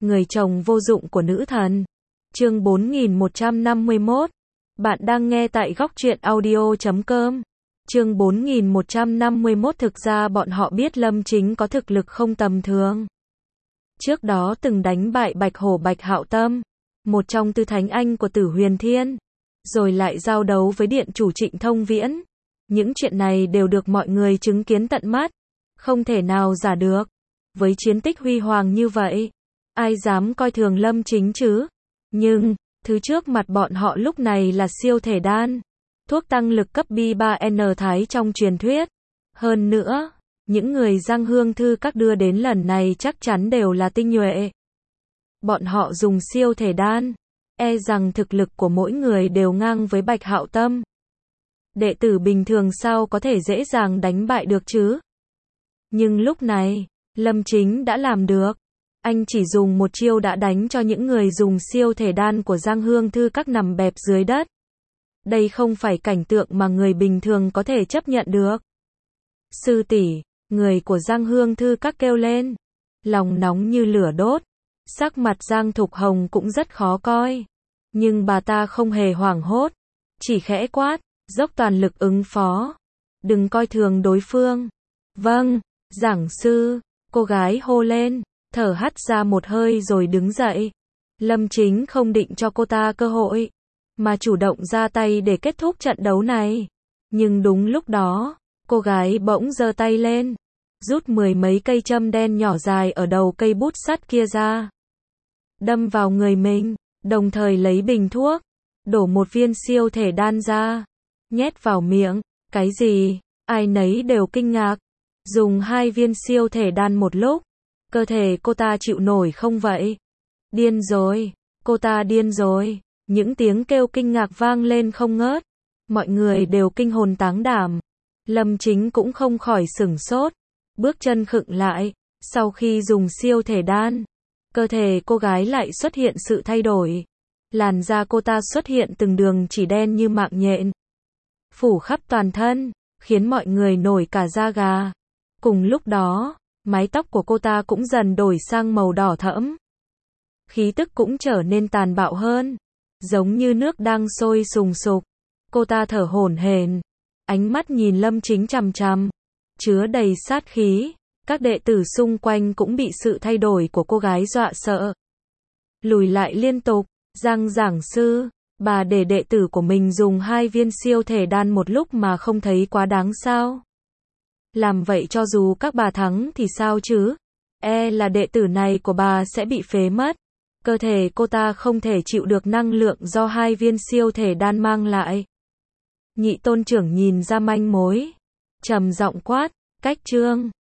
người chồng vô dụng của nữ thần. Chương 4151. Bạn đang nghe tại góc truyện audio.com. Chương 4151. Thực ra bọn họ biết Lâm Chính có thực lực không tầm thường. Trước đó từng đánh bại Bạch Hổ Bạch Hạo Tâm, một trong tứ thánh anh của Tử Huyền Thiên, rồi lại giao đấu với điện chủ Trịnh Thông Viễn. Những chuyện này đều được mọi người chứng kiến tận mắt, không thể nào giả được. Với chiến tích huy hoàng như vậy, ai dám coi thường Lâm Chính chứ? Nhưng, thứ trước mặt bọn họ lúc này là siêu thể đan, thuốc tăng lực cấp B3N thái trong truyền thuyết. Hơn nữa, những người Giang Hương Thư các đưa đến lần này chắc chắn đều là tinh nhuệ. Bọn họ dùng siêu thể đan, e rằng thực lực của mỗi người đều ngang với Bạch Hạo Tâm. Đệ tử bình thường sao có thể dễ dàng đánh bại được chứ? Nhưng lúc này, Lâm Chính đã làm được. Anh chỉ dùng một chiêu đã đánh cho những người dùng siêu thể đan của Giang Hương Thư các nằm bẹp dưới đất. Đây không phải cảnh tượng mà người bình thường có thể chấp nhận được. Sư tỷ, người của Giang Hương Thư các kêu lên, lòng nóng như lửa đốt. Sắc mặt Giang Thục Hồng cũng rất khó coi. Nhưng bà ta không hề hoảng hốt, chỉ khẽ quát, dốc toàn lực ứng phó. Đừng coi thường đối phương. Vâng, giảng sư, cô gái hô lên, thở hắt ra một hơi rồi đứng dậy. Lâm Chính không định cho cô ta cơ hội, mà chủ động ra tay để kết thúc trận đấu này. Nhưng đúng lúc đó, cô gái bỗng giơ tay lên, rút 10 mấy cây châm đen nhỏ dài ở đầu cây bút sắt kia ra, đâm vào người mình, đồng thời lấy bình thuốc, đổ một viên siêu thể đan ra, nhét vào miệng. Cái gì? Ai nấy đều kinh ngạc. Dùng 2 viên siêu thể đan một lúc, cơ thể cô ta chịu nổi không vậy? Điên rồi, cô ta điên rồi. Những tiếng kêu kinh ngạc vang lên không ngớt. Mọi người đều kinh hồn táng đảm. Lâm Chính cũng không khỏi sửng sốt, bước chân khựng lại. Sau khi dùng siêu thể đan, cơ thể cô gái lại xuất hiện sự thay đổi. Làn da cô ta xuất hiện từng đường chỉ đen như mạng nhện, phủ khắp toàn thân, khiến mọi người nổi cả da gà. Cùng lúc đó, mái tóc của cô ta cũng dần đổi sang màu đỏ thẫm. Khí tức cũng trở nên tàn bạo hơn, giống như nước đang sôi sùng sục. Cô ta thở hổn hển, ánh mắt nhìn Lâm Chính chằm chằm, chứa đầy sát khí. Các đệ tử xung quanh cũng bị sự thay đổi của cô gái dọa sợ, lùi lại liên tục. Giang giảng sư, bà để đệ tử của mình dùng 2 viên siêu thể đan một lúc mà không thấy quá đáng sao? Làm vậy cho dù các bà thắng thì sao chứ? E là đệ tử này của bà sẽ bị phế mất. Cơ thể cô ta không thể chịu được năng lượng do 2 viên siêu thể đan mang lại. Nhị tôn trưởng nhìn ra manh mối, trầm giọng quát, cách trương.